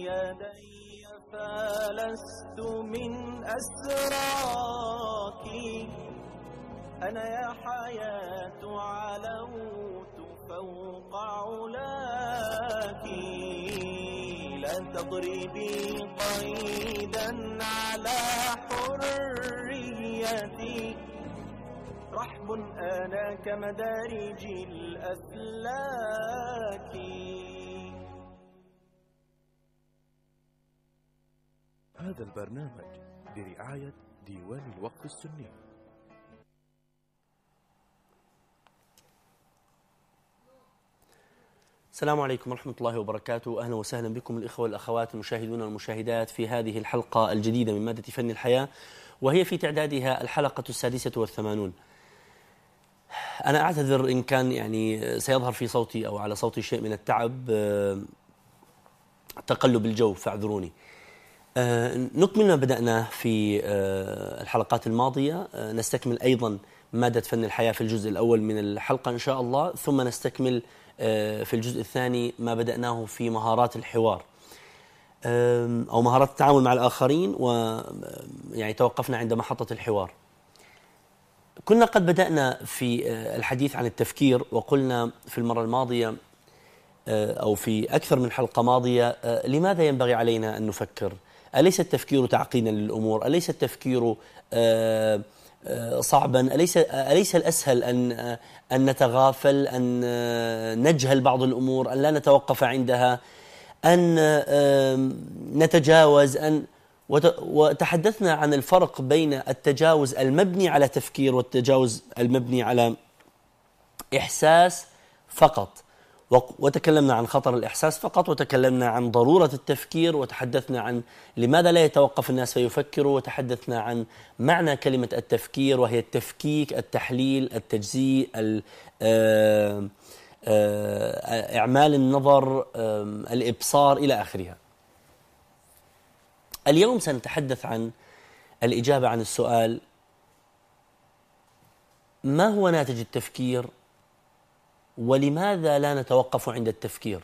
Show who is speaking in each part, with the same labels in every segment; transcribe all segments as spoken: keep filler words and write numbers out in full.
Speaker 1: يدي فلست من أسراكي، أنا يا حياة علوت فوق علاك، لا تضربي قيدا على حريتي، رحب أنا كمدارج الأفلاك.
Speaker 2: هذا البرنامج برعاية ديوان الوقف السني.
Speaker 3: السلام عليكم ورحمة الله وبركاته. أهلا وسهلا بكم الإخوة والأخوات المشاهدون والمشاهدات في هذه الحلقة الجديدة من مادة فن الحياة، وهي في تعدادها الحلقة السادسة والثمانون. أنا أعتذر إن كان يعني سيظهر في صوتي أو على صوتي شيء من التعب، تقلب الجو، فاعذروني. نكمل ما بدأنا في الحلقات الماضية، نستكمل أيضا مادة فن الحياة في الجزء الأول من الحلقة إن شاء الله، ثم نستكمل في الجزء الثاني ما بدأناه في مهارات الحوار أو مهارات التعامل مع الآخرين، ويعني توقفنا عند محطة الحوار. كنا قد بدأنا في الحديث عن التفكير، وقلنا في المرة الماضية أو في أكثر من حلقة ماضية لماذا ينبغي علينا أن نفكر؟ أليس التفكير تعقيدا للأمور؟ أليس التفكير صعبا؟ أليس أليس الأسهل أن أن نتغافل، أن نجهل بعض الأمور، أن لا نتوقف عندها، أن نتجاوز، أن وتحدثنا عن الفرق بين التجاوز المبني على تفكير والتجاوز المبني على إحساس فقط، وتكلمنا عن خطر الإحساس فقط، وتكلمنا عن ضرورة التفكير، وتحدثنا عن لماذا لا يتوقف الناس فيفكروا، وتحدثنا عن معنى كلمة التفكير، وهي التفكيك، التحليل، التجزيء، إعمال النظر، الإبصار إلى آخرها. اليوم سنتحدث عن الإجابة عن السؤال: ما هو ناتج التفكير؟ ولماذا لا نتوقف عند التفكير؟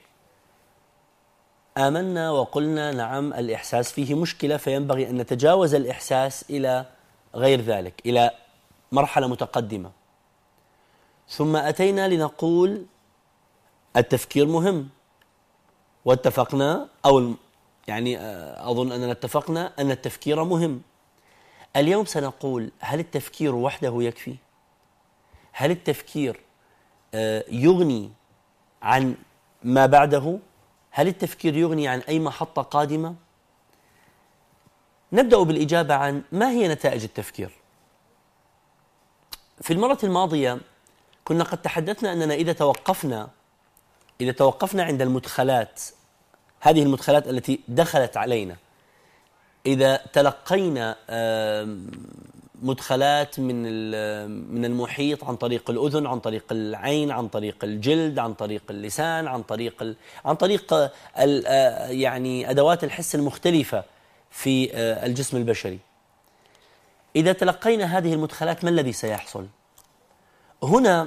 Speaker 3: آمنا وقلنا نعم، الإحساس فيه مشكلة، فينبغي أن نتجاوز الإحساس إلى غير ذلك، إلى مرحلة متقدمة. ثم أتينا لنقول التفكير مهم، واتفقنا أو يعني أظن أننا اتفقنا أن التفكير مهم. اليوم سنقول: هل التفكير وحده يكفي؟ هل التفكير يغني عن ما بعده؟ هل التفكير يغني عن أي محطة قادمة؟ نبدأ بالإجابة عن ما هي نتائج التفكير. في المرة الماضية كنا قد تحدثنا أننا إذا توقفنا إذا توقفنا عند المدخلات، هذه المدخلات التي دخلت علينا، إذا تلقينا مدخلات من من المحيط عن طريق الأذن، عن طريق العين، عن طريق الجلد، عن طريق اللسان، عن طريق ال... عن طريق ال... يعني أدوات الحس المختلفة في الجسم البشري، إذا تلقينا هذه المدخلات ما الذي سيحصل؟ هنا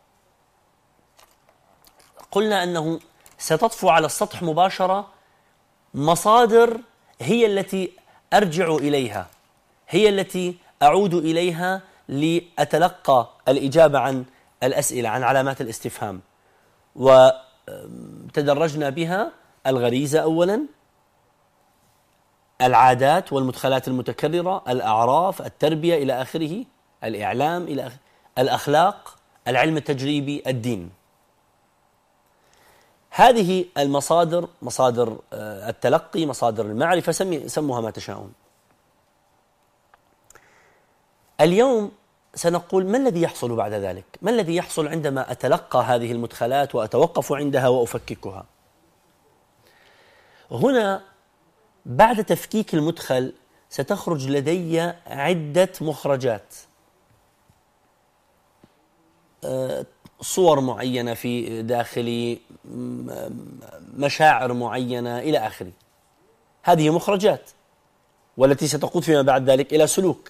Speaker 3: قلنا أنه ستطفو على السطح مباشرة مصادر هي التي أرجع إليها، هي التي أعود إليها لأتلقى الإجابة عن الأسئلة، عن علامات الاستفهام. وتدرجنا بها: الغريزة أولا، العادات والمدخلات المتكررة، الأعراف، التربية إلى آخره، الإعلام إلى آخره، الأخلاق، العلم التجريبي، الدين. هذه المصادر، مصادر التلقي، مصادر المعرفة، سموها ما تشاءون. اليوم سنقول: ما الذي يحصل بعد ذلك؟ ما الذي يحصل عندما أتلقى هذه المدخلات وأتوقف عندها وأفككها؟ هنا بعد تفكيك المدخل ستخرج لدي عدة مخرجات، صور معينة في داخلي، مشاعر معينة إلى آخره. هذه مخرجات، والتي ستقود فيما بعد ذلك إلى سلوك.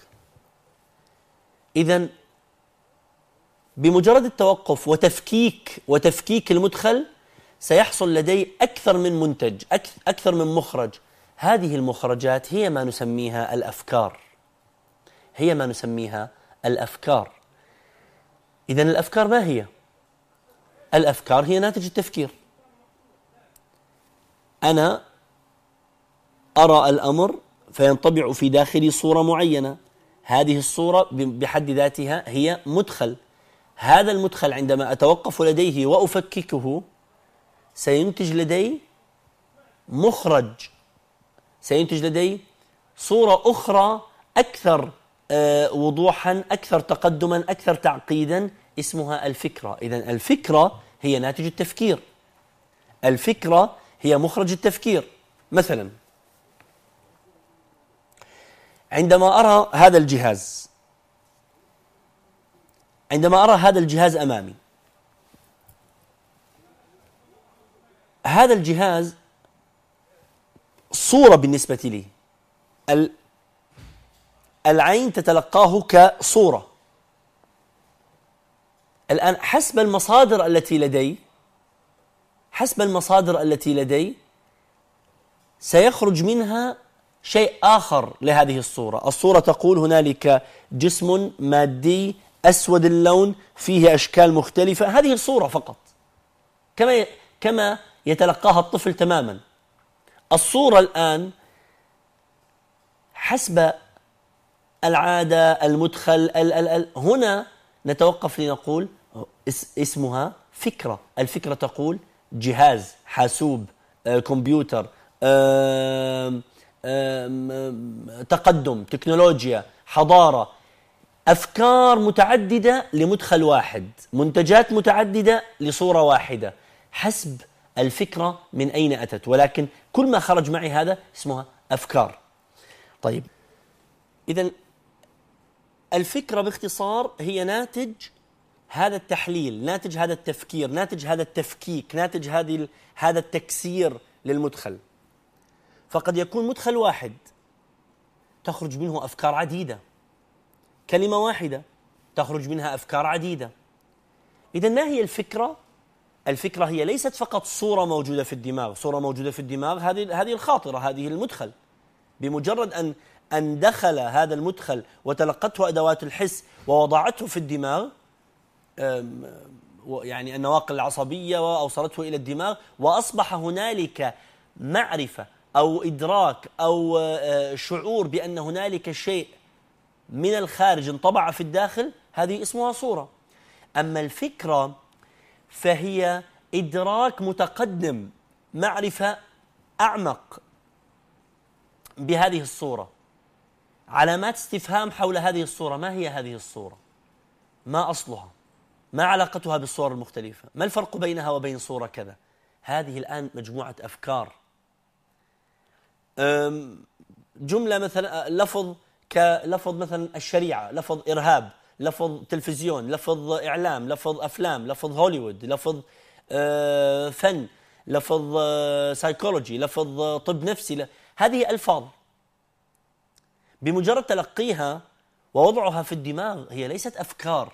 Speaker 3: إذن بمجرد التوقف وتفكيك وتفكيك المدخل سيحصل لدي أكثر من منتج، أكثر من مخرج. هذه المخرجات هي ما نسميها الأفكار، هي ما نسميها الأفكار. إذن الأفكار ما هي؟ الأفكار هي ناتج التفكير. أنا أرى الأمر فينطبع في داخلي صورة معينة، هذه الصورة بحد ذاتها هي مدخل. هذا المدخل عندما أتوقف لديه وأفككه سينتج لدي مخرج، سينتج لدي صورة أخرى أكثر وضوحا، أكثر تقدما، أكثر تعقيدا، اسمها الفكرة. إذن الفكرة هي ناتج التفكير، الفكرة هي مخرج التفكير. مثلا عندما أرى هذا الجهاز، عندما أرى هذا الجهاز أمامي، هذا الجهاز صورة بالنسبة لي، العين تتلقاه كصورة. الآن حسب المصادر التي لدي، حسب المصادر التي لدي سيخرج منها شيء آخر لهذه الصورة. الصورة تقول هنالك جسم مادي أسود اللون فيه أشكال مختلفة، هذه الصورة فقط كما كما يتلقاها الطفل تماما. الصورة الآن حسب العادة، المدخل، ال ال ال هنا نتوقف لنقول اسمها فكرة. الفكرة تقول جهاز، حاسوب، آه، كمبيوتر، آه، آه، تقدم، تكنولوجيا، حضارة، أفكار متعددة لمدخل واحد، منتجات متعددة لصورة واحدة، حسب الفكرة من أين أتت، ولكن كل ما خرج معي هذا اسمها أفكار. طيب، إذن الفكرة باختصار هي ناتج هذا التحليل، ناتج هذا التفكير، ناتج هذا التفكيك، ناتج هذه هذا التكسير للمدخل. فقد يكون مدخل واحد تخرج منه أفكار عديدة، كلمة واحدة تخرج منها أفكار عديدة. إذن ما هي الفكرة؟ الفكرة هي ليست فقط صورة موجودة في الدماغ، صورة موجودة في الدماغ هذه هذه الخاطرة، هذه المدخل. بمجرد أن أن دخل هذا المدخل وتلقته أدوات الحس ووضعته في الدماغ، يعني النواقل العصبية، وأوصلته إلى الدماغ، وأصبح هنالك معرفة أو إدراك أو شعور بأن هنالك شيء من الخارج انطبع في الداخل، هذه اسمها صورة. أما الفكرة فهي إدراك متقدم، معرفة أعمق بهذه الصورة، علامات استفهام حول هذه الصورة. ما هي هذه الصورة؟ ما أصلها؟ ما علاقتها بالصور المختلفة؟ ما الفرق بينها وبين صورة كذا؟ هذه الآن مجموعة أفكار. جملة مثلا، لفظ كلفظ مثلا الشريعة، لفظ إرهاب، لفظ تلفزيون، لفظ إعلام، لفظ أفلام، لفظ هوليوود، لفظ فن، لفظ سايكولوجي، لفظ طب نفسي. هذه ألفاظ بمجرد تلقيها ووضعها في الدماغ هي ليست أفكار.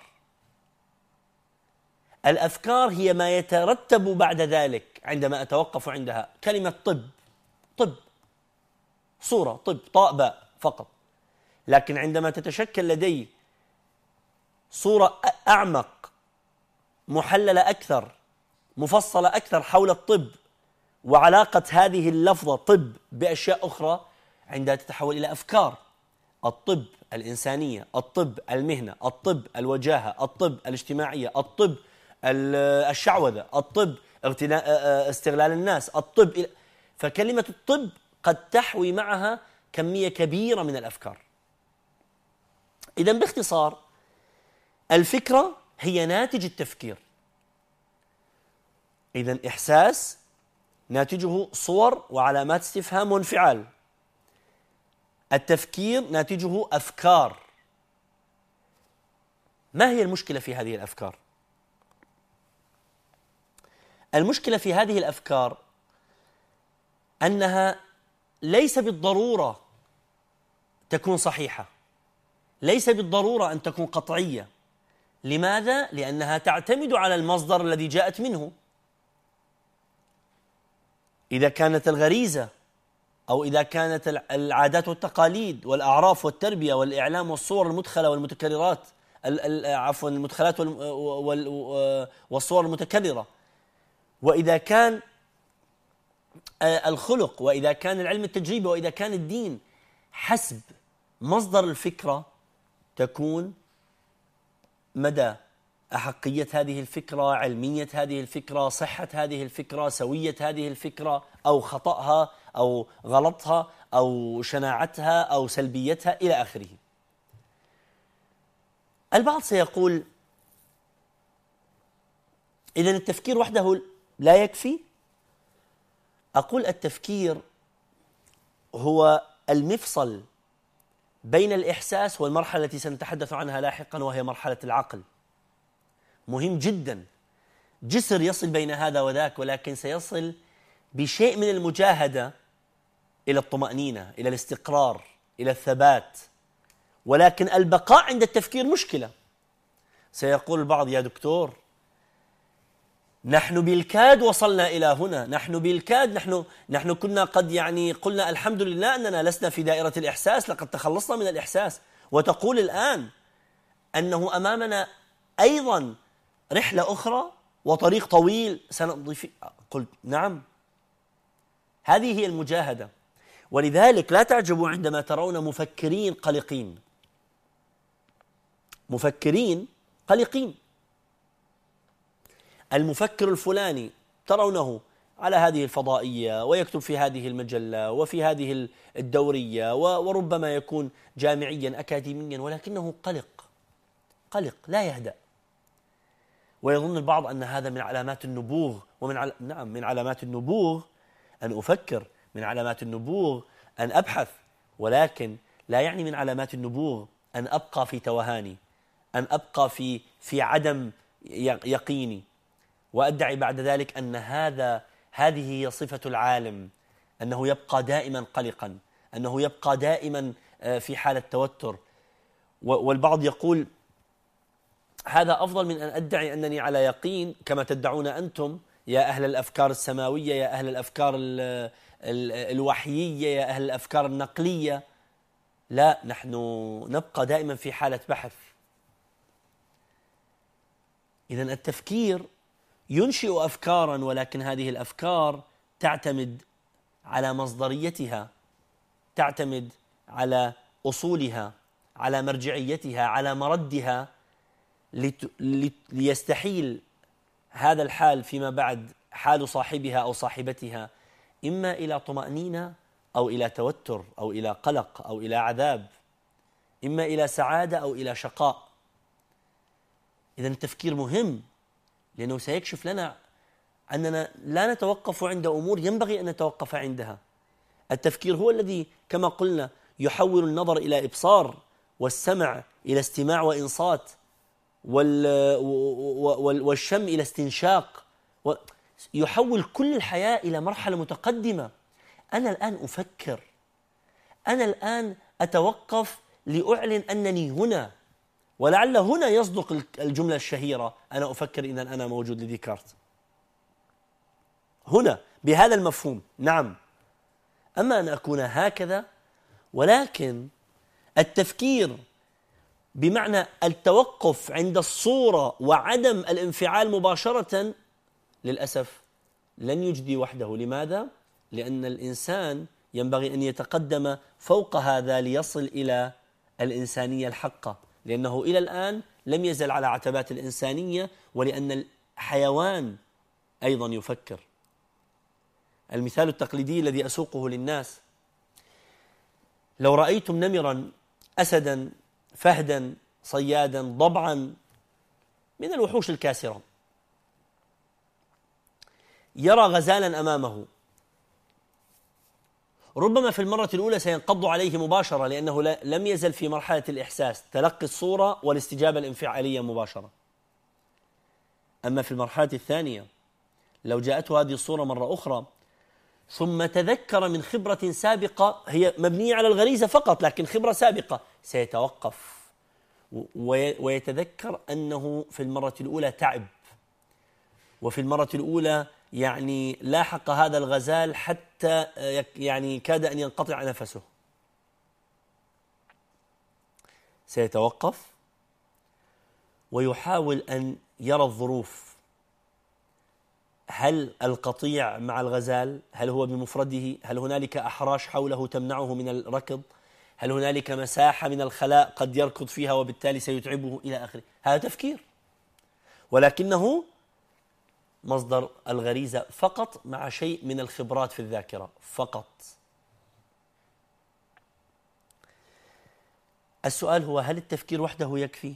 Speaker 3: الأفكار هي ما يترتب بعد ذلك عندما أتوقف عندها. كلمة طب، طب صورة، طب طاء باء فقط. لكن عندما تتشكل لدي صورة أعمق، محللة أكثر، مفصلة أكثر حول الطب وعلاقة هذه اللفظة طب بأشياء أخرى، عندها تتحول إلى أفكار. الطب الإنسانية، الطب المهنة، الطب الوجاهة، الطب الاجتماعية، الطب الشعوذة، الطب استغلال الناس، الطب. فكلمة الطب قد تحوي معها كمية كبيرة من الأفكار. إذن باختصار الفكرة هي ناتج التفكير. إذن إحساس ناتجه صور وعلامات استفهام وانفعال. التفكير ناتجه أفكار. ما هي المشكلة في هذه الأفكار؟ المشكلة في هذه الأفكار أنها ليس بالضرورة تكون صحيحة، ليس بالضرورة أن تكون قطعية. لماذا؟ لأنها تعتمد على المصدر الذي جاءت منه. إذا كانت الغريزة أو إذا كانت العادات والتقاليد والأعراف والتربية والإعلام والصور المدخلة والمتكررات، عفوا المدخلات والصور المتكررة، وإذا كان الخلق، وإذا كان العلم التجريبي، وإذا كان الدين، حسب مصدر الفكرة تكون مدى أحقية هذه الفكرة، علمية هذه الفكرة، صحة هذه الفكرة، سوية هذه الفكرة، أو خطأها أو غلطها أو شناعتها أو سلبيتها إلى آخره. البعض سيقول إذن التفكير وحده لا يكفي؟ أقول التفكير هو المفصل بين الإحساس والمرحلة التي سنتحدث عنها لاحقا، وهي مرحلة العقل. مهم جدا، جسر يصل بين هذا وذاك، ولكن سيصل بشيء من المجاهدة إلى الطمأنينة، إلى الاستقرار، إلى الثبات. ولكن البقاء عند التفكير مشكلة. سيقول البعض يا دكتور نحن بالكاد وصلنا إلى هنا، نحن بالكاد، نحن نحن كنا قد يعني قلنا الحمد لله أننا لسنا في دائرة الإحساس، لقد تخلصنا من الإحساس، وتقول الآن أنه أمامنا أيضا رحلة أخرى وطريق طويل سنمضي فيه. قلت نعم، هذه هي المجاهدة. ولذلك لا تعجبوا عندما ترون مفكرين قلقين، مفكرين قلقين. المفكر الفلاني ترونه على هذه الفضائية ويكتب في هذه المجلة وفي هذه الدورية، وربما يكون جامعيا أكاديميا، ولكنه قلق قلق لا يهدأ. ويظن البعض أن هذا من علامات النبوغ، ومن عل... نعم من علامات النبوغ أن أفكر، من علامات النبوغ أن أبحث، ولكن لا يعني من علامات النبوغ أن أبقى في توهاني، أن أبقى في في عدم يقيني، وأدعي بعد ذلك أن هذا هذه هي صفة العالم، أنه يبقى دائما قلقا، أنه يبقى دائما في حالة توتر. والبعض يقول هذا أفضل من أن أدعي أنني على يقين كما تدعون أنتم يا أهل الأفكار السماوية، يا أهل الأفكار الوحيية، يا أهل الأفكار النقلية. لا، نحن نبقى دائما في حالة بحث. إذن التفكير ينشئ أفكارا، ولكن هذه الأفكار تعتمد على مصدريتها، تعتمد على أصولها، على مرجعيتها، على مردها، ليستحيل هذا الحال فيما بعد حال صاحبها أو صاحبتها إما إلى طمأنينة أو إلى توتر أو إلى قلق أو إلى عذاب، إما إلى سعادة أو إلى شقاء. إذن التفكير مهم، لأنه سيكشف لنا أننا لا نتوقف عند أمور ينبغي أن نتوقف عندها. التفكير هو الذي كما قلنا يحول النظر إلى إبصار، والسمع إلى استماع وإنصات، والشم إلى استنشاق، يحول كل الحياة إلى مرحلة متقدمة. أنا الآن أفكر، أنا الآن أتوقف لأعلن أنني هنا، ولعل هنا يصدق الجملة الشهيرة أنا أفكر إذن أنا موجود لديكارت. هنا بهذا المفهوم نعم. أما أن أكون هكذا، ولكن التفكير بمعنى التوقف عند الصورة وعدم الانفعال مباشرة للأسف لن يجدي وحده. لماذا؟ لأن الإنسان ينبغي أن يتقدم فوق هذا ليصل إلى الإنسانية الحقة، لأنه إلى الآن لم يزل على عتبات الإنسانية، ولأن الحيوان أيضا يفكر. المثال التقليدي الذي أسوقه للناس: لو رأيتم نمرا، أسدا، فهدا، صيادا، ضبعا من الوحوش الكاسرة، يرى غزالا أمامه، ربما في المرة الأولى سينقض عليه مباشرة، لأنه لم يزل في مرحلة الإحساس، تلقي الصورة والاستجابة الانفعالية مباشرة. أما في المرحلة الثانية لو جاءته هذه الصورة مرة أخرى، ثم تذكر من خبرة سابقة هي مبنية على الغريزة فقط، لكن خبرة سابقة، سيتوقف ويتذكر أنه في المرة الأولى تعب، وفي المرة الأولى يعني لاحق هذا الغزال حتى يعني كاد أن ينقطع نفسه، سيتوقف ويحاول أن يرى الظروف. هل القطيع مع الغزال؟ هل هو بمفرده؟ هل هنالك أحراش حوله تمنعه من الركض؟ هل هنالك مساحة من الخلاء قد يركض فيها وبالتالي سيتعبه إلى آخره؟ هذا تفكير، ولكنه مصدر الغريزة فقط مع شيء من الخبرات في الذاكرة فقط. السؤال هو: هل التفكير وحده يكفي؟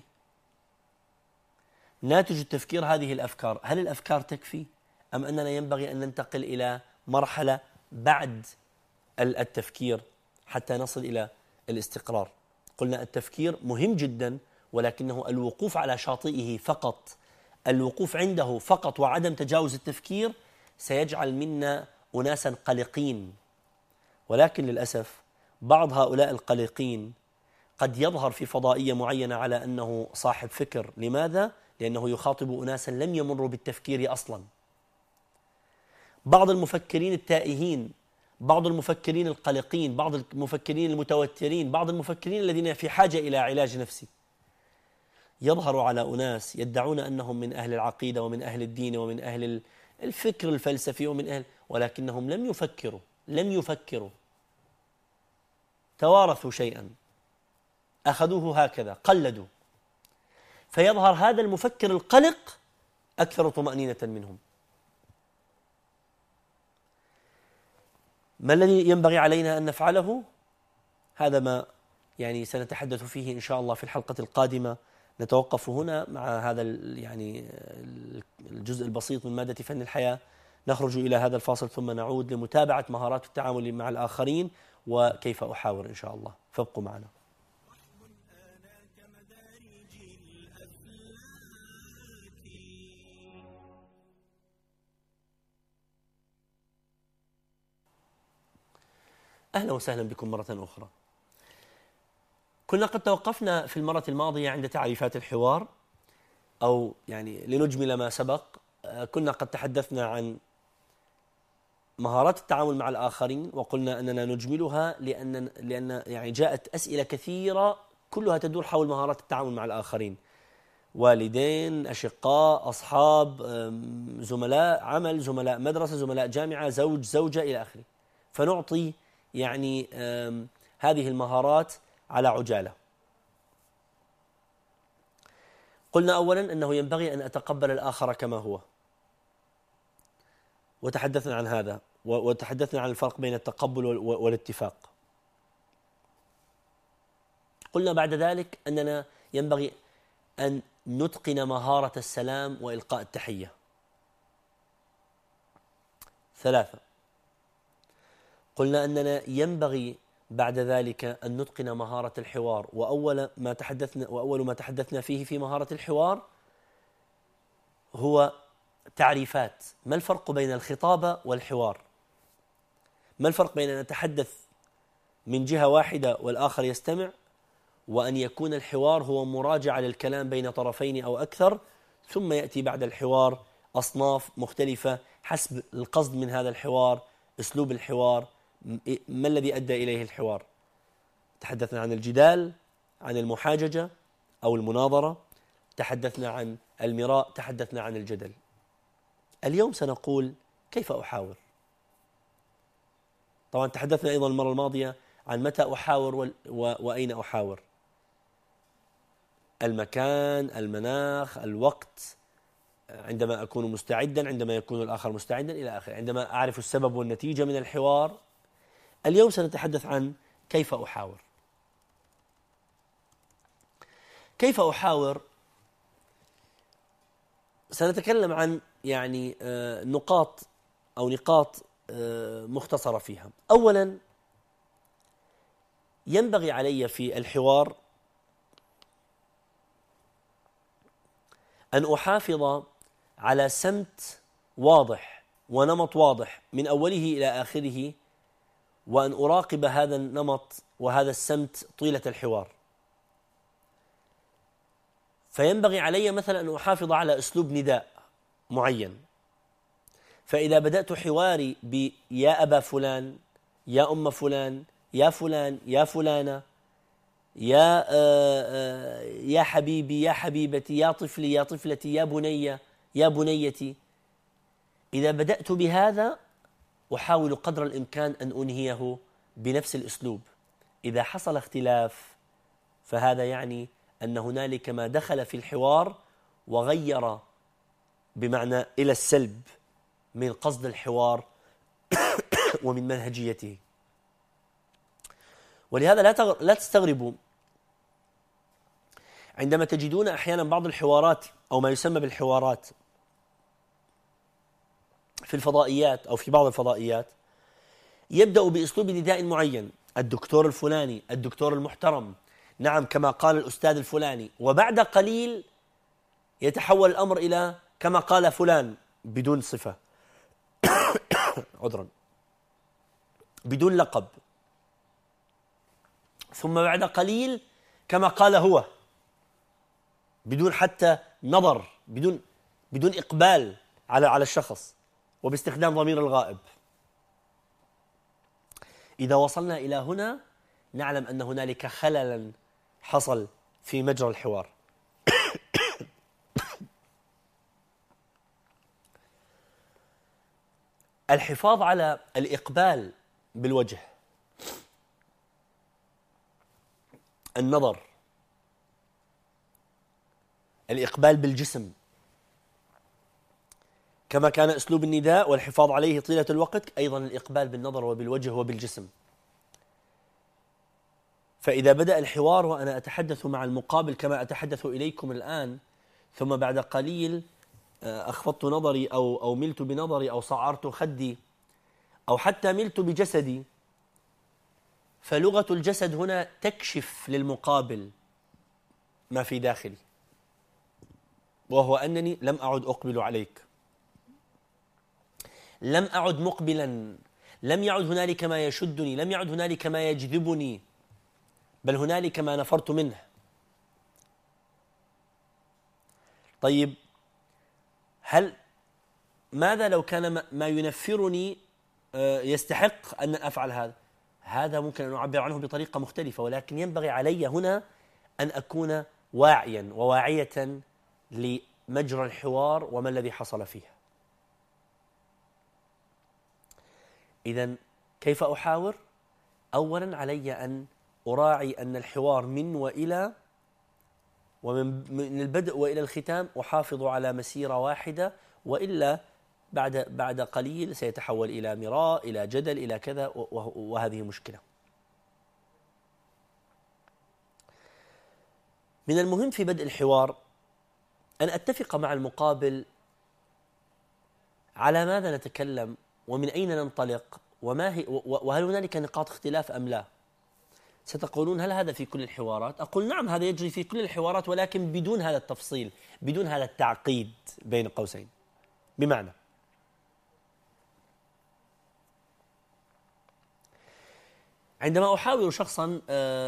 Speaker 3: ناتج التفكير هذه الأفكار، هل الأفكار تكفي؟ أم أننا ينبغي أن ننتقل إلى مرحلة بعد التفكير حتى نصل إلى الاستقرار؟ قلنا التفكير مهم جدا، ولكنه الوقوف على شاطئه فقط، الوقوف عنده فقط وعدم تجاوز التفكير سيجعل منا أناسا قلقين. ولكن للأسف بعض هؤلاء القلقين قد يظهر في فضائية معينة على أنه صاحب فكر. لماذا؟ لأنه يخاطب أناسا لم يمروا بالتفكير أصلا. بعض المفكرين التائهين، بعض المفكرين القلقين، بعض المفكرين المتوترين، بعض المفكرين الذين في حاجة إلى علاج نفسي، يظهر على أناس يدعون أنهم من أهل العقيدة ومن أهل الدين ومن أهل الفكر الفلسفي ومن أهل، ولكنهم لم يفكروا لم يفكروا توارثوا شيئا، أخذوه هكذا، قلدوا، فيظهر هذا المفكر القلق أكثر طمأنينة منهم. ما الذي ينبغي علينا أن نفعله؟ هذا ما يعني سنتحدث فيه إن شاء الله في الحلقة القادمة. نتوقف هنا مع هذا يعني الجزء البسيط من مادة فن الحياة، نخرج إلى هذا الفاصل ثم نعود لمتابعة مهارات التعامل مع الآخرين وكيف أحاور إن شاء الله، فابقوا معنا. أهلا وسهلا بكم مرة أخرى. كنا قد توقفنا في المرة الماضية عند تعريفات الحوار، أو يعني لنجمل ما سبق كنا قد تحدثنا عن مهارات التعامل مع الآخرين، وقلنا أننا نجملها لأن لأن يعني جاءت أسئلة كثيرة كلها تدور حول مهارات التعامل مع الآخرين، والدين، أشقاء، أصحاب، زملاء عمل، زملاء مدرسة، زملاء جامعة، زوج، زوجة إلى آخره. فنعطي يعني هذه المهارات على عجالة. قلنا أولا أنه ينبغي أن أتقبل الآخر كما هو، وتحدثنا عن هذا، وتحدثنا عن الفرق بين التقبل والاتفاق. قلنا بعد ذلك أننا ينبغي أن نتقن مهارة السلام وإلقاء التحية. ثلاثة، قلنا أننا ينبغي بعد ذلك أن نتقن مهارة الحوار، وأول ما تحدثنا وأول ما تحدثنا فيه في مهارة الحوار هو تعريفات. ما الفرق بين الخطابة والحوار؟ ما الفرق بين أن نتحدث من جهة واحدة والآخر يستمع، وأن يكون الحوار هو مراجعة للكلام بين طرفين أو أكثر، ثم يأتي بعد الحوار أصناف مختلفة حسب القصد من هذا الحوار، أسلوب الحوار، ما الذي أدى إليه الحوار. تحدثنا عن الجدال، عن المحاججة أو المناظرة، تحدثنا عن المراء، تحدثنا عن الجدل. اليوم سنقول كيف أحاور. طبعا تحدثنا أيضا المرة الماضية عن متى أحاور وأين أحاور، المكان، المناخ، الوقت، عندما أكون مستعدا، عندما يكون الآخر مستعدا إلى آخره، عندما أعرف السبب والنتيجة من الحوار. اليوم سنتحدث عن كيف أحاور. كيف أحاور؟ سنتكلم عن يعني نقاط أو نقاط مختصرة فيها. أولا، ينبغي علي في الحوار أن أحافظ على سمت واضح ونمط واضح من أوله إلى آخره، وأن أراقب هذا النمط وهذا السمت طيلة الحوار. فينبغي علي مثلا أن أحافظ على أسلوب نداء معين، فإذا بدأت حواري بيا أبا فلان، يا أم فلان، يا فلان، يا فلانة، يا آآ آآ يا حبيبي، يا حبيبتي، يا طفلي، يا طفلتي، يا بني، يا بنيتي، إذا بدأت بهذا أحاول قدر الإمكان أن أنهيه بنفس الأسلوب. إذا حصل اختلاف فهذا يعني أن هنالك ما دخل في الحوار وغير بمعنى إلى السلب من قصد الحوار ومن منهجيته. ولهذا لا لا تستغربوا عندما تجدون أحيانا بعض الحوارات أو ما يسمى بالحوارات في الفضائيات أو في بعض الفضائيات يبدأ بأسلوب نداء معين، الدكتور الفلاني، الدكتور المحترم، نعم كما قال الأستاذ الفلاني، وبعد قليل يتحول الأمر إلى كما قال فلان بدون صفة عذرا بدون لقب، ثم بعد قليل كما قال هو بدون حتى نظر، بدون بدون إقبال على على الشخص وباستخدام ضمير الغائب. إذا وصلنا إلى هنا نعلم أن هنالك خللا حصل في مجرى الحوار. الحفاظ على الإقبال بالوجه، النظر، الإقبال بالجسم، كما كان أسلوب النداء والحفاظ عليه طيلة الوقت، أيضا الإقبال بالنظر وبالوجه وبالجسم. فإذا بدأ الحوار وأنا أتحدث مع المقابل كما أتحدث إليكم الآن، ثم بعد قليل أخفضت نظري أو أو ملت بنظري أو صعرت خدي أو حتى ملت بجسدي، فلغة الجسد هنا تكشف للمقابل ما في داخلي، وهو أنني لم أعد أقبل عليك، لم أعد مقبلا، لم يعد هنالك ما يشدني، لم يعد هنالك ما يجذبني، بل هنالك ما نفرت منه. طيب هل ماذا لو كان ما ينفرني يستحق أن أفعل هذا؟ هذا ممكن أن أعبر عنه بطريقة مختلفة، ولكن ينبغي علي هنا أن أكون واعيا وواعية لمجرى الحوار وما الذي حصل فيه. إذن كيف أحاور؟ أولا علي أن أراعي أن الحوار من وإلى، ومن البدء وإلى الختام أحافظ على مسيرة واحدة، وإلا بعد بعد قليل سيتحول إلى مراء، إلى جدل، إلى كذا، وهذه مشكلة. من المهم في بدء الحوار أن أتفق مع المقابل على ماذا نتكلم ومن أين ننطلق وما هي، وهل هنالك نقاط اختلاف أم لا. ستقولون هل هذا في كل الحوارات؟ أقول نعم، هذا يجري في كل الحوارات، ولكن بدون هذا التفصيل، بدون هذا التعقيد بين قوسين. بمعنى عندما أحاور شخصا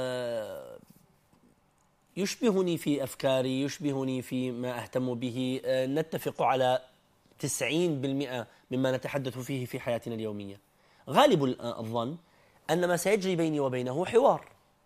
Speaker 3: يشبهني في أفكاري، يشبهني في ما أهتم به، نتفق على تسعين بالمئة مما نتحدث فيه في حياتنا اليومية، غالب الظن أن ما سيجري بيني وبينه حوار.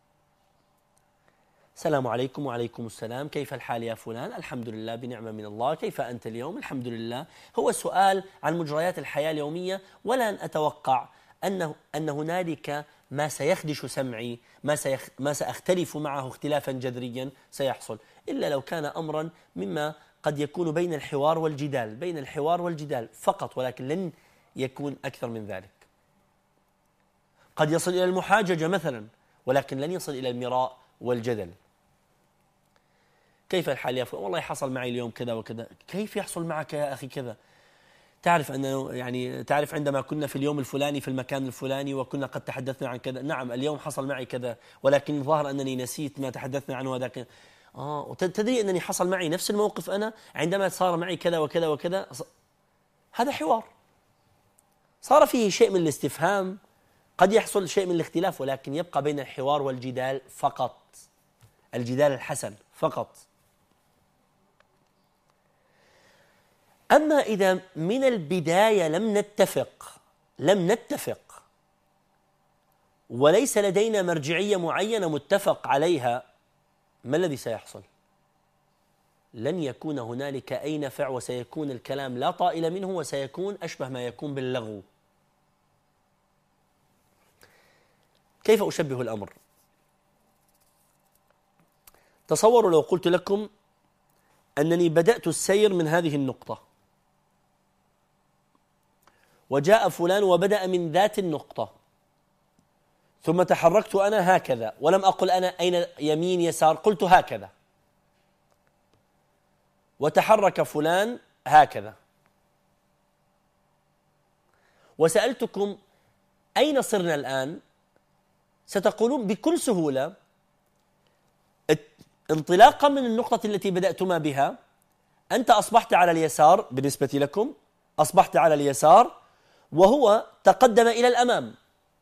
Speaker 3: السلام عليكم. وعليكم السلام، كيف الحال يا فلان؟ الحمد لله بنعمة من الله، كيف أنت اليوم؟ الحمد لله. هو سؤال عن مجريات الحياة اليومية، ولا أن أتوقع أن أن هنالك ما سيخدش سمعي، ما سيخ ما سأختلف معه اختلافا جذريا سيحصل، إلا لو كان أمرا مما قد يكون بين الحوار والجدال، بين الحوار والجدال فقط، ولكن لن يكون أكثر من ذلك. قد يصل إلى المحاججة مثلا، ولكن لن يصل إلى المراء والجدل. كيف الحال يا فلان؟ والله حصل معي اليوم كذا وكذا. كيف يحصل معك يا أخي كذا؟ تعرف أنه يعني تعرف عندما كنا في اليوم الفلاني في المكان الفلاني وكنا قد تحدثنا عن كذا. نعم اليوم حصل معي كذا، ولكن الظاهر أنني نسيت ما تحدثنا عنه ذاك. آه وتدري أنني حصل معي نفس الموقف أنا عندما صار معي كذا وكذا وكذا. هذا حوار صار فيه شيء من الاستفهام، قد يحصل شيء من الاختلاف، ولكن يبقى بين الحوار والجدال فقط، الجدال الحسن فقط. أما إذا من البداية لم نتفق لم نتفق وليس لدينا مرجعية معينة متفق عليها، ما الذي سيحصل؟ لن يكون هنالك أي نفع، وسيكون الكلام لا طائل منه، وسيكون أشبه ما يكون باللغو. كيف أشبه الأمر؟ تصوروا لو قلت لكم أنني بدأت السير من هذه النقطة، وجاء فلان وبدأ من ذات النقطة، ثم تحركت أنا هكذا، ولم أقل أنا أين يمين يسار، قلت هكذا، وتحرك فلان هكذا، وسألتكم أين صرنا الآن؟ ستقولون بكل سهولة انطلاقا من النقطة التي بدأتما بها أنت أصبحت على اليسار، بالنسبة لكم أصبحت على اليسار وهو تقدم إلى الأمام،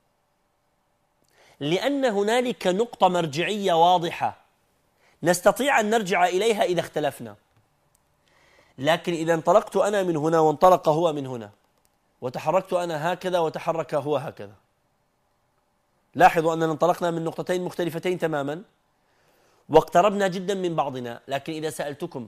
Speaker 3: لأن هنالك نقطة مرجعية واضحة نستطيع أن نرجع إليها إذا اختلفنا. لكن إذا انطلقت أنا من هنا وانطلق هو من هنا، وتحركت أنا هكذا وتحرك هو هكذا، لاحظوا أننا انطلقنا من نقطتين مختلفتين تماما واقتربنا جدا من بعضنا. لكن إذا سألتكم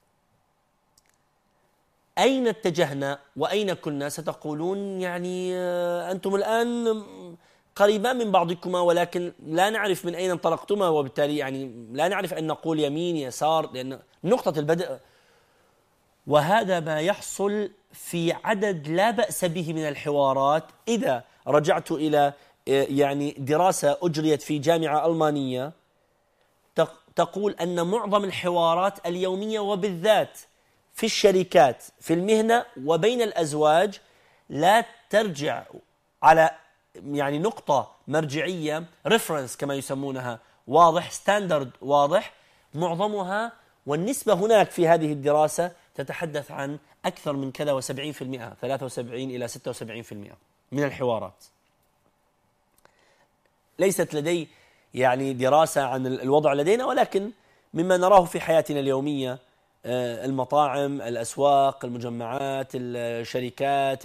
Speaker 3: أين اتجهنا وأين كنا، ستقولون يعني أنتم الآن قريبان من بعضكما، ولكن لا نعرف من أين انطلقتما، وبالتالي يعني لا نعرف أن نقول يمين يسار لأن نقطة البدء. وهذا ما يحصل في عدد لا بأس به من الحوارات. إذا رجعت إلى يعني دراسة أجريت في جامعة ألمانية تقول أن معظم الحوارات اليومية وبالذات في الشركات في المهنة وبين الأزواج لا ترجع على يعني نقطة مرجعية ريفرنس كما يسمونها واضح، ستاندرد واضح، معظمها والنسبة هناك في هذه الدراسة تتحدث عن أكثر من كذا وسبعين في المئة، ثلاثة وسبعين إلى ستة وسبعين في المئة من الحوارات. ليست لدي يعني دراسة عن الوضع لدينا، ولكن مما نراه في حياتنا اليومية، المطاعم، الأسواق، المجمعات، الشركات،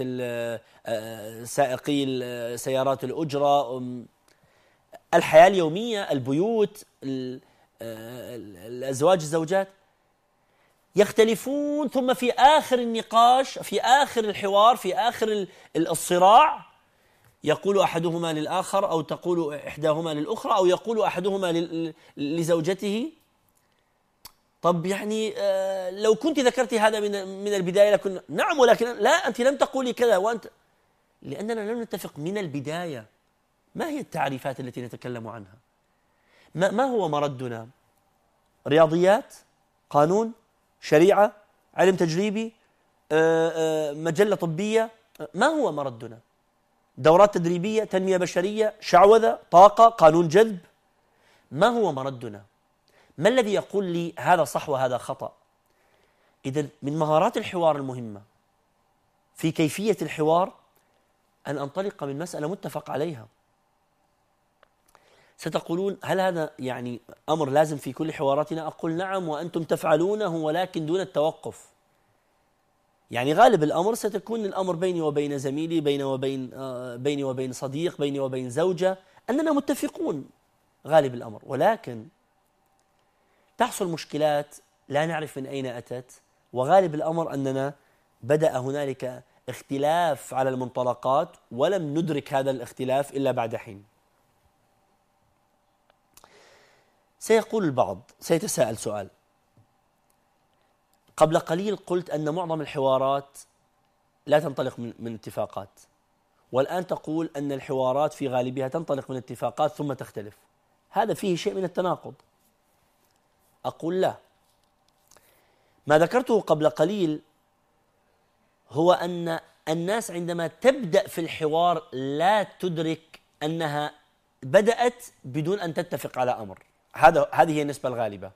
Speaker 3: سائقي سيارات الأجرة، الحياة اليومية، البيوت، الأزواج الزوجات، يختلفون، ثم في آخر النقاش، في آخر الحوار، في آخر الصراع يقول أحدهما للآخر أو تقول إحداهما للأخرى أو يقول أحدهما لزوجته طب يعني آه لو كنت ذكرت هذا من من البداية لكن نعم، ولكن لا أنت لم تقولي كذا وأنت، لأننا لم نتفق من البداية. ما هي التعريفات التي نتكلم عنها؟ ما, ما هو مردنا؟ رياضيات، قانون، شريعة، علم تجريبي، آه آه مجلة طبية؟ ما هو مردنا؟ دورات تدريبية، تنمية بشرية، شعوذة، طاقة، قانون جذب؟ ما هو مردنا؟ ما الذي يقول لي هذا صح وهذا خطأ؟ إذن من مهارات الحوار المهمة في كيفية الحوار أن أنطلق من مسألة متفق عليها. ستقولون هل هذا يعني أمر لازم في كل حواراتنا؟ أقول نعم، وأنتم تفعلونه ولكن دون التوقف. يعني غالب الأمر ستكون الأمر بيني وبين زميلي، بيني وبين آه بيني وبين صديق، بيني وبين زوجة، أننا متفقون غالب الأمر، ولكن تحصل مشكلات لا نعرف من أين أتت، وغالب الأمر أننا بدأ هنالك اختلاف على المنطلقات ولم ندرك هذا الاختلاف إلا بعد حين. سيقول البعض، سيتساءل سؤال، قبل قليل قلت أن معظم الحوارات لا تنطلق من, من اتفاقات، والآن تقول أن الحوارات في غالبها تنطلق من اتفاقات ثم تختلف، هذا فيه شيء من التناقض. أقول لا، ما ذكرته قبل قليل هو أن الناس عندما تبدأ في الحوار لا تدرك أنها بدأت بدون أن تتفق على أمر، هذا هذه هي النسبة الغالبة،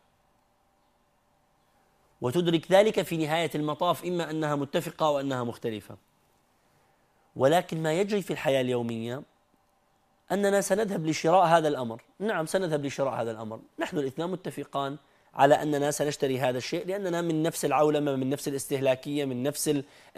Speaker 3: وتدرك ذلك في نهاية المطاف إما أنها متفقة أو أنها مختلفة. ولكن ما يجري في الحياة اليومية أننا سنذهب لشراء هذا الأمر، نعم سنذهب لشراء هذا الأمر، نحن الاثنان متفقان على أننا سنشتري هذا الشيء لأننا من نفس العولمة، من نفس الاستهلاكية، من نفس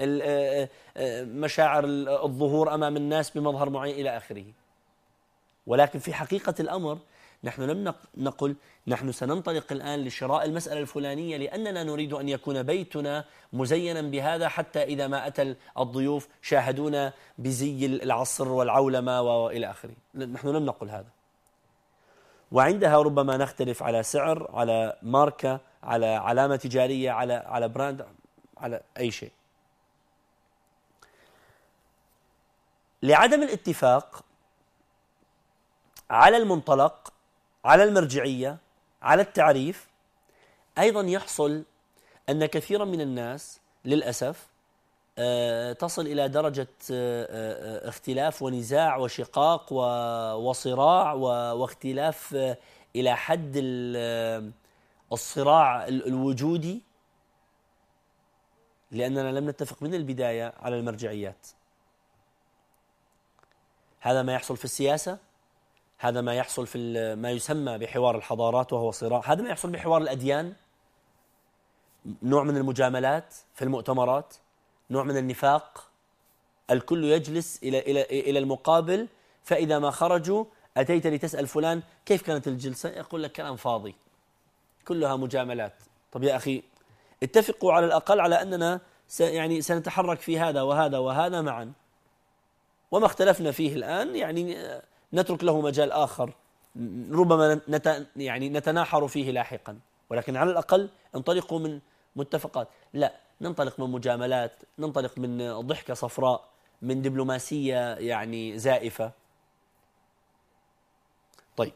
Speaker 3: مشاعر الظهور أمام الناس بمظهر معين إلى آخره. ولكن في حقيقة الأمر نحن لم نقل نحن سننطلق الآن لشراء المسألة الفلانية لأننا نريد أن يكون بيتنا مزينا بهذا حتى إذا ما أتى الضيوف شاهدونا بزي العصر والعولمة وإلى آخره. نحن لم نقل هذا. وعندها ربما نختلف على سعر، على ماركة، على علامة تجارية، على على براند، على أي شيء. لعدم الاتفاق على المنطلق، على المرجعية، على التعريف، أيضا يحصل أن كثيرا من الناس للأسف تصل إلى درجة اختلاف ونزاع وشقاق وصراع واختلاف إلى حد الصراع الوجودي لأننا لم نتفق من البداية على المرجعيات. هذا ما يحصل في السياسة، هذا ما يحصل في ما يسمى بحوار الحضارات وهو صراع، هذا ما يحصل بحوار الأديان، نوع من المجاملات في المؤتمرات، نوع من النفاق. الكل يجلس إلى إلى إلى المقابل، فإذا ما خرجوا أتيت لتسأل فلان كيف كانت الجلسة؟ يقول لك كلام فاضي، كلها مجاملات. طب يا أخي اتفقوا على الأقل على أننا يعني سنتحرك في هذا وهذا وهذا معا، وما اختلفنا فيه الآن يعني نترك له مجال آخر ربما نت يعني نتناحر فيه لاحقا، ولكن على الأقل انطلقوا من متفقات. لا، ننطلق من مجاملات، ننطلق من ضحكة صفراء، من دبلوماسية يعني زائفة. طيب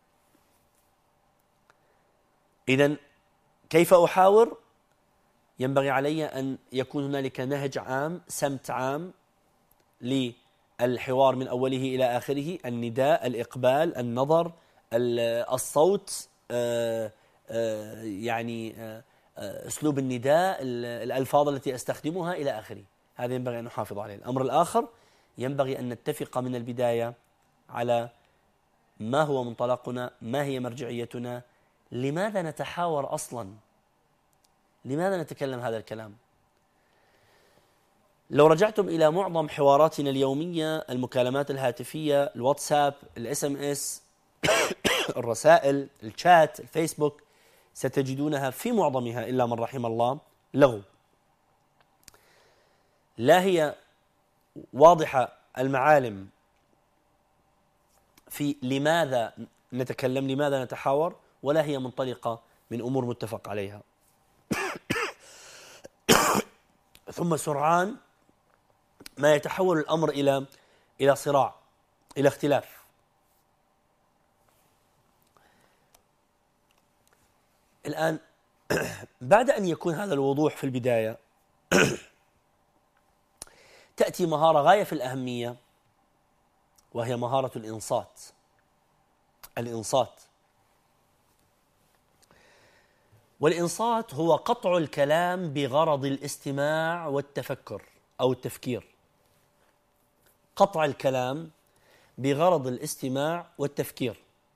Speaker 3: إذن كيف أحاور؟ ينبغي علي أن يكون هنالك نهج عام، سمت عام للحوار من أوله إلى آخره، النداء، الإقبال، النظر، الصوت، يعني أسلوب النداء، الألفاظ التي أستخدمها إلى آخره. هذا ينبغي أن نحافظ عليه. الأمر الآخر ينبغي أن نتفق من البداية على ما هو منطلقنا، ما هي مرجعيتنا، لماذا نتحاور أصلا، لماذا نتكلم هذا الكلام. لو رجعتم إلى معظم حواراتنا اليومية، المكالمات الهاتفية، الواتساب، الاس ام اس، الرسائل، الشات، الفيسبوك، ستجدونها في معظمها إلا من رحم الله لغو. لا هي واضحة المعالم في لماذا نتكلم، لماذا نتحاور، ولا هي منطلقة من أمور متفق عليها. ثم سرعان ما يتحول الأمر إلى إلى صراع، إلى اختلاف. الآن بعد أن يكون هذا الوضوح في البداية تأتي مهارة غاية في الأهمية، وهي مهارة الإنصات. الإنصات والإنصات هو قطع الكلام بغرض الاستماع والتفكر أو التفكير. قطع الكلام بغرض الاستماع والتفكير.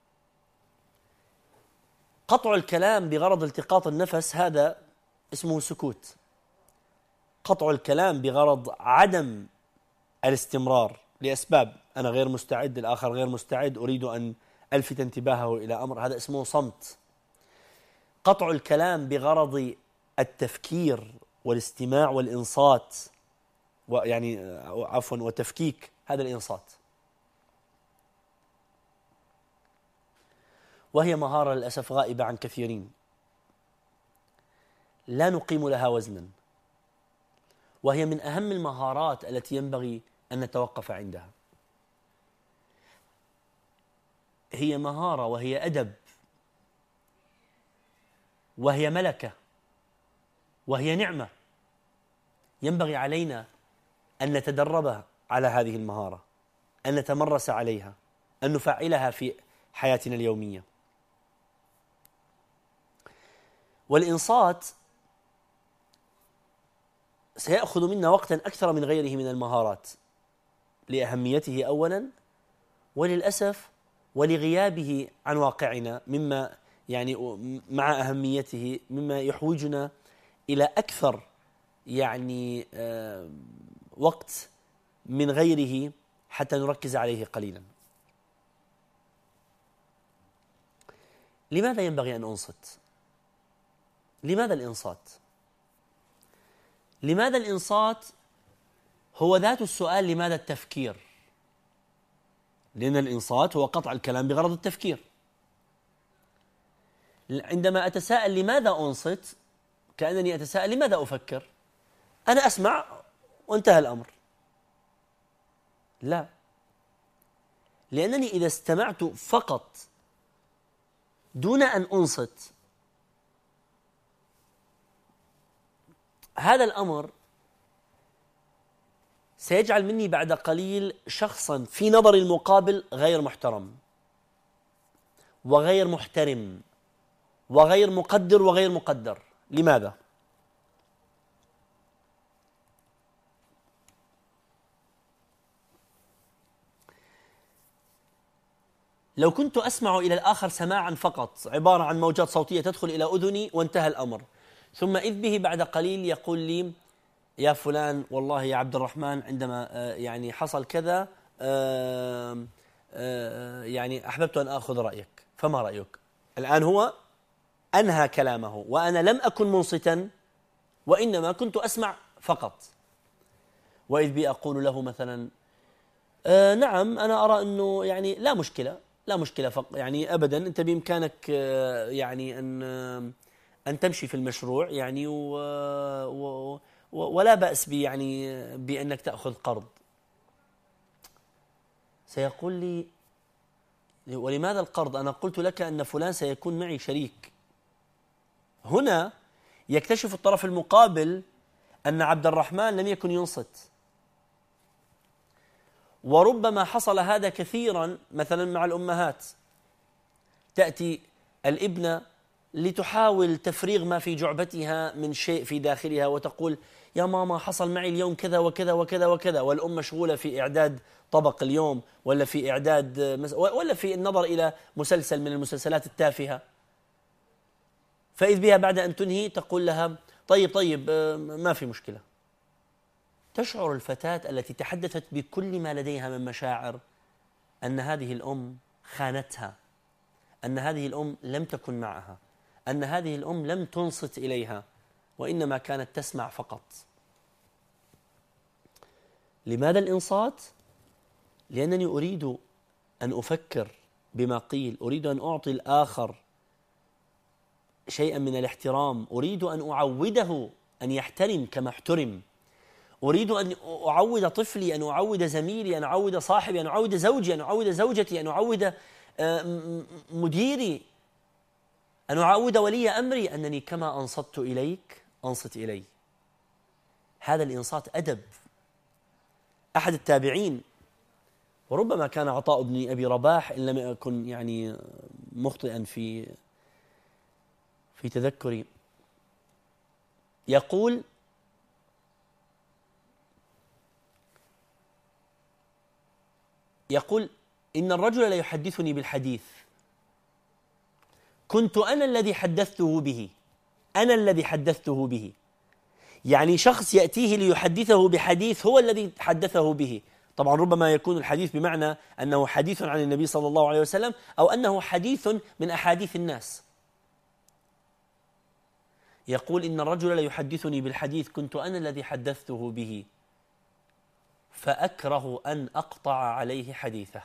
Speaker 3: قطع الكلام بغرض التقاط النفس هذا اسمه سكوت. قطع الكلام بغرض عدم الاستمرار لأسباب، أنا غير مستعد، الآخر غير مستعد، أريد أن ألفت انتباهه إلى أمر، هذا اسمه صمت. قطع الكلام بغرض التفكير والاستماع والإنصات، ويعني عفوا وتفكيك، هذا الإنصات. وهي مهارة للأسف غائبة عن كثيرين، لا نقيم لها وزنا، وهي من أهم المهارات التي ينبغي أن نتوقف عندها. هي مهارة وهي أدب وهي ملكة وهي نعمة، ينبغي علينا أن نتدرب على هذه المهارة، أن نتمرس عليها، أن نفعلها في حياتنا اليومية. والإنصات سيأخذ منا وقتا أكثر من غيره من المهارات لأهميته أولا، وللأسف ولغيابه عن واقعنا، مما يعني مع أهميته مما يحوجنا إلى أكثر يعني وقت من غيره حتى نركز عليه قليلا. لماذا ينبغي أن أنصت؟ لماذا الإنصات؟ لماذا الإنصات هو ذات السؤال لماذا التفكير؟ لأن الإنصات هو قطع الكلام بغرض التفكير. عندما أتساءل لماذا أنصت كأنني أتساءل لماذا أفكر؟ أنا أسمع وانتهى الأمر. لا، لأنني إذا استمعت فقط دون أن أنصت هذا الأمر سيجعل مني بعد قليل شخصا في نظر المقابل غير محترم وغير محترم وغير مقدر وغير مقدر. لماذا؟ لو كنت أسمع إلى الآخر سماعا فقط عبارة عن موجات صوتية تدخل إلى أذني وانتهى الأمر، ثم إذ به بعد قليل يقول لي يا فلان والله يا عبد الرحمن عندما يعني حصل كذا يعني أحببت أن أخذ رأيك، فما رأيك؟ الآن هو أنهى كلامه وأنا لم أكن منصتا وإنما كنت أسمع فقط. وإذ بي أقول له مثلا آه نعم أنا أرى أنه يعني لا مشكلة لا مشكلة فق يعني أبدا أنت بإمكانك آه يعني أن آه أن تمشي في المشروع يعني و و ولا بأس بي يعني بأنك تأخذ قرض. سيقول لي ولماذا القرض؟ أنا قلت لك أن فلان سيكون معي شريك. هنا يكتشف الطرف المقابل أن عبد الرحمن لم يكن ينصت. وربما حصل هذا كثيرا مثلا مع الأمهات، تأتي الابنة لتحاول تفريغ ما في جعبتها من شيء في داخلها وتقول يا ماما حصل معي اليوم كذا وكذا وكذا وكذا، والأم مشغولة في إعداد طبق اليوم ولا في إعداد ولا في النظر إلى مسلسل من المسلسلات التافهة. فإذ بها بعد أن تنهي تقول لها طيب طيب ما في مشكلة. تشعر الفتاة التي تحدثت بكل ما لديها من مشاعر أن هذه الأم خانتها، أن هذه الأم لم تكن معها، أن هذه الأم لم تنصت إليها وإنما كانت تسمع فقط. لماذا الإنصات؟ لأنني أريد أن أفكر بما قيل، أريد أن أعطي الآخر شيئا من الاحترام، أريد أن أعوده أن يحترم كما احترم، أريد أن أعود طفلي، أن أعود زميلي، أن أعود صاحبي، أن أعود زوجي، أن أعود زوجتي، أن أعود مديري، أن أعود ولي أمري أنني كما أنصت إليك أنصت إلي. هذا الإنصات أدب. أحد التابعين وربما كان عطاء بن أبي رباح إن لم يكن يعني مخطئا في في تذكري، يقول يقول إن الرجل لا يحدثني بالحديث كنت أنا الذي حدثته به، أنا الذي حدثته به. يعني شخص يأتيه ليحدثه بحديث هو الذي حدثه به. طبعا ربما يكون الحديث بمعنى أنه حديث عن النبي صلى الله عليه وسلم أو أنه حديث من أحاديث الناس. يقول إن الرجل لا يحدثني بالحديث كنت أنا الذي حدثته به فأكره أن أقطع عليه حديثه.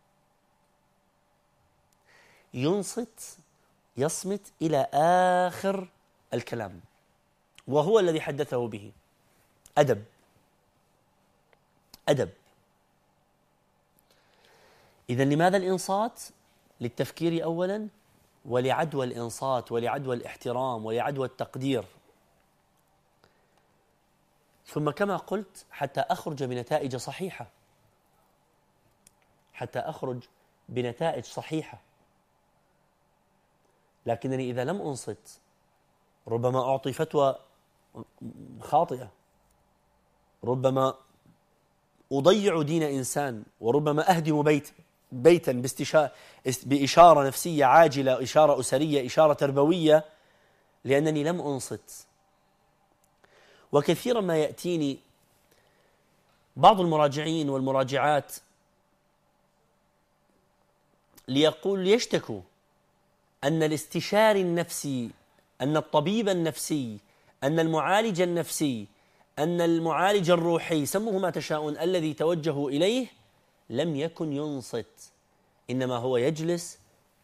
Speaker 3: ينصت يصمت إلى آخر الكلام وهو الذي حدثه به. أدب أدب. إذن لماذا الإنصات؟ للتفكير أولا، ولعدوى الإنصات ولعدوى الاحترام ولعدوى التقدير، ثم كما قلت حتى أخرج بنتائج صحيحة، حتى أخرج بنتائج صحيحة. لكنني إذا لم أنصت ربما أعطي فتوى خاطئة، ربما أضيع دين إنسان، وربما أهدم بيت بيتا باستشا... بإشارة نفسية عاجلة، إشارة أسرية، إشارة تربوية، لأنني لم أنصت. وكثيرا ما يأتيني بعض المراجعين والمراجعات ليقول ليشتكوا أن الاستشاري النفسي، أن الطبيب النفسي، أن المعالج النفسي، أن المعالج الروحي، سموه ما تشاءون، الذي توجهوا إليه لم يكن ينصت، إنما هو يجلس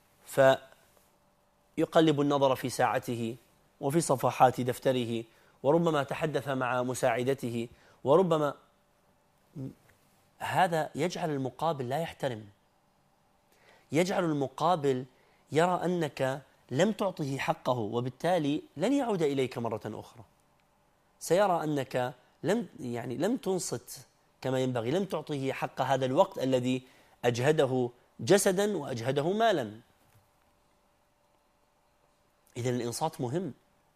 Speaker 3: فيقلب النظر في ساعته وفي صفحات دفتره، وربما تحدث مع مساعدته، وربما هذا يجعل المقابل لا يحترم، يجعل المقابل يرى أنك لم تعطه حقه، وبالتالي لن يعود إليك مرة أخرى. سيرى أنك لم يعني لم تنصت كما ينبغي، لم تعطه حق هذا الوقت الذي أجهده جسدا وأجهده مالا. إذن الإنصات مهم.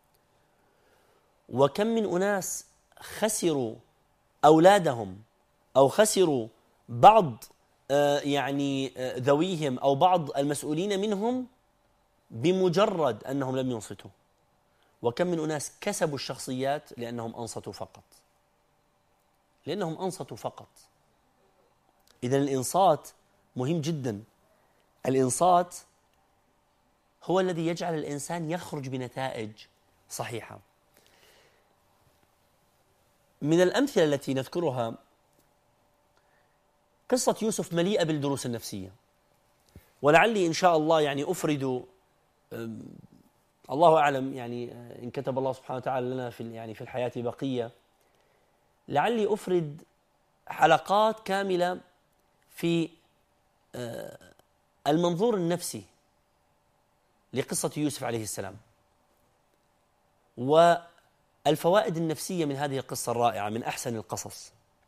Speaker 3: وكم من أناس خسروا أولادهم أو خسروا بعض يعني ذويهم أو بعض المسؤولين منهم بمجرد أنهم لم ينصتوا. وكم من أناس كسبوا الشخصيات لأنهم أنصتوا فقط، لأنهم أنصتوا فقط. إذن الإنصات مهم جدا. الإنصات هو الذي يجعل الإنسان يخرج بنتائج صحيحة. من الأمثلة التي نذكرها قصة يوسف مليئة بالدروس النفسية، ولعلي إن شاء الله يعني أفرد، الله أعلم يعني إن كتب الله سبحانه وتعالى لنا في يعني في الحياة بقية، لعلي أفرد حلقات كاملة في المنظور النفسي لقصة يوسف عليه السلام، والفوائد النفسية من هذه القصة الرائعة، من أحسن القصص.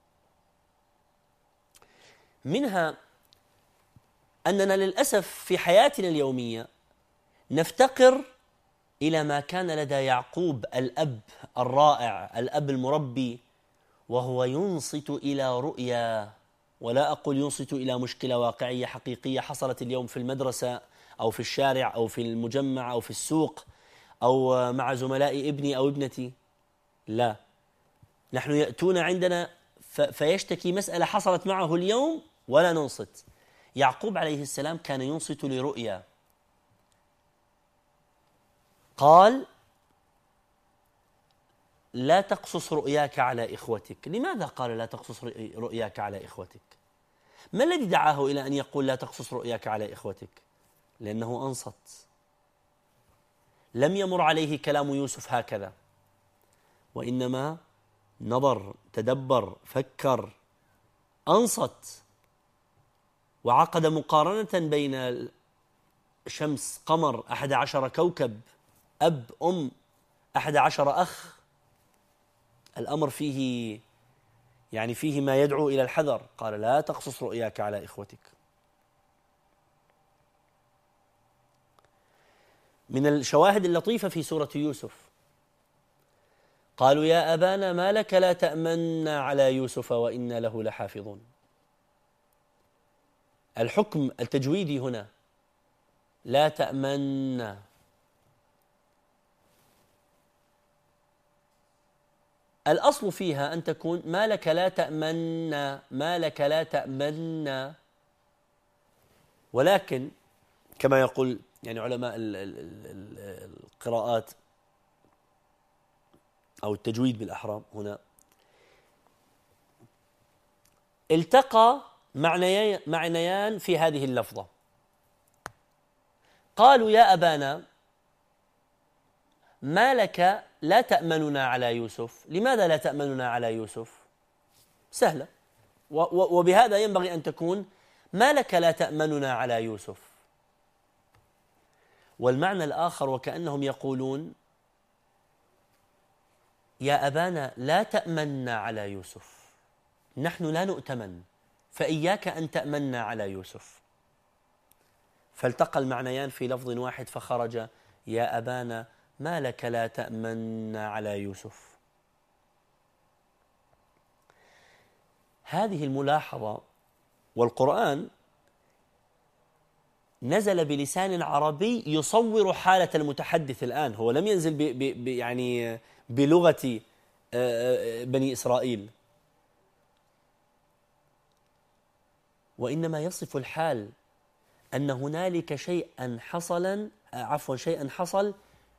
Speaker 3: منها أننا للأسف في حياتنا اليومية نفتقر إلى ما كان لدى يعقوب الأب الرائع، الأب المربي، وهو ينصت إلى رؤيا، ولا أقول ينصت إلى مشكلة واقعية حقيقية حصلت اليوم في المدرسة أو في الشارع أو في المجمع أو في السوق أو مع زملاء ابني أو ابنتي. لا، نحن يأتون عندنا فيشتكي مسألة حصلت معه اليوم ولا ننصت. يعقوب عليه السلام كان ينصت لرؤيا. قال: لا تقصص رؤياك على إخوتك. لماذا قال لا تقصص رؤياك على إخوتك؟ ما الذي دعاه إلى أن يقول لا تقصص رؤياك على إخوتك؟ لأنه أنصت. لم يمر عليه كلام يوسف هكذا، وإنما نظر، تدبر، فكر، أنصت، وعقد مقارنة بين شمس، قمر، أحد عشر كوكب، أب، أم، أحد عشر أخ. الأمر فيه يعني فيه ما يدعو إلى الحذر. قال: لا تقصص رؤياك على إخوتك. من الشواهد اللطيفة في سورة يوسف قالوا: يا أبانا ما لك لا تأمنا على يوسف وإنا له لحافظون. الحكم التجويدي هنا لا تأمنا، الأصل فيها أن تكون ما لك لا تأمنا، ما لك لا تأمنا. ولكن كما يقول يعني علماء القراءات أو التجويد بالأحرى هنا، التقى معنيان في هذه اللفظة. قالوا: يا أبانا ما لك لا تأمننا على يوسف. لماذا لا تأمننا على يوسف؟ سهلة، وبهذا ينبغي أن تكون ما لك لا تأمننا على يوسف. والمعنى الآخر وكأنهم يقولون: يا أبانا لا تأمننا على يوسف، نحن لا نؤتمن، فإياك أن تأمننا على يوسف. فالتقى المعنيان في لفظ واحد فخرج: يا أبانا ما لك لا تأمننا على يوسف. هذه الملاحظة، والقرآن نزل بلسان عربي يصور حالة المتحدث الآن. هو لم ينزل ب ب يعني بلغة بني إسرائيل، وإنما يصف الحال أن هنالك شيئا حصلا عفوا شيئا حصل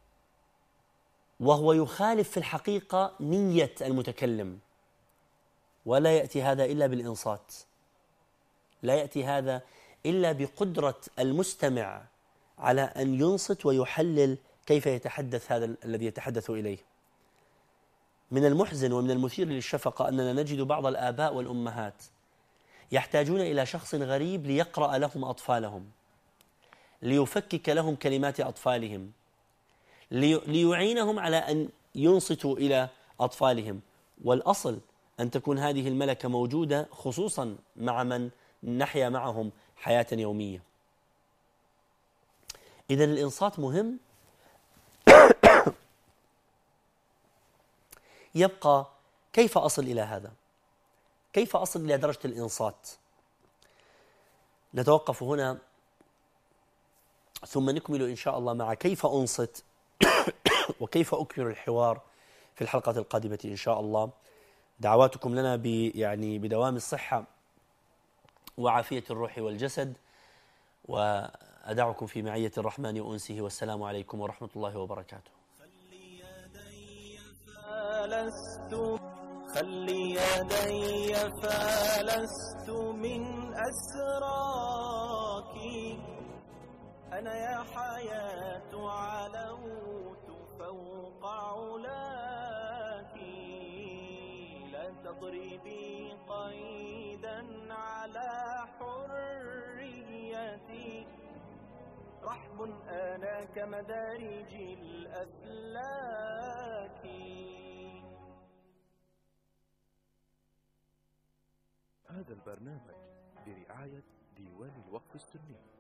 Speaker 3: وهو يخالف في الحقيقة نية المتكلم، ولا يأتي هذا إلا بالإنصات، لا يأتي هذا إلا بقدرة المستمع على أن ينصت ويحلل كيف يتحدث هذا الذي يتحدث إليه. من المحزن ومن المثير للشفقة أننا نجد بعض الآباء والأمهات يحتاجون إلى شخص غريب ليقرأ لهم أطفالهم، ليفكك لهم كلمات أطفالهم، ليعينهم على أن ينصتوا إلى أطفالهم، والأصل أن تكون هذه الملكة موجودة خصوصا مع من نحيا معهم حياة يومية. إذن الإنصات مهم. يبقى كيف أصل إلى هذا؟ كيف أصل إلى درجة الإنصات؟ نتوقف هنا ثم نكمل إن شاء الله مع كيف أنصت وكيف أكمل الحوار في الحلقة القادمة إن شاء الله. دعواتكم لنا ب يعني بدوام الصحة وعافية الروح والجسد، وأدعكم في معية الرحمن وأنسه، والسلام عليكم ورحمة الله وبركاته.
Speaker 1: خلي يدي فلست خلي يدي فلست من أسراك، أنا يا حياة علوت فوق علاك، لا تضربي قيدا على حريتي، رحب أنا كمدارج الأفلاك.
Speaker 2: هذا البرنامج برعاية ديوان الوقف السني.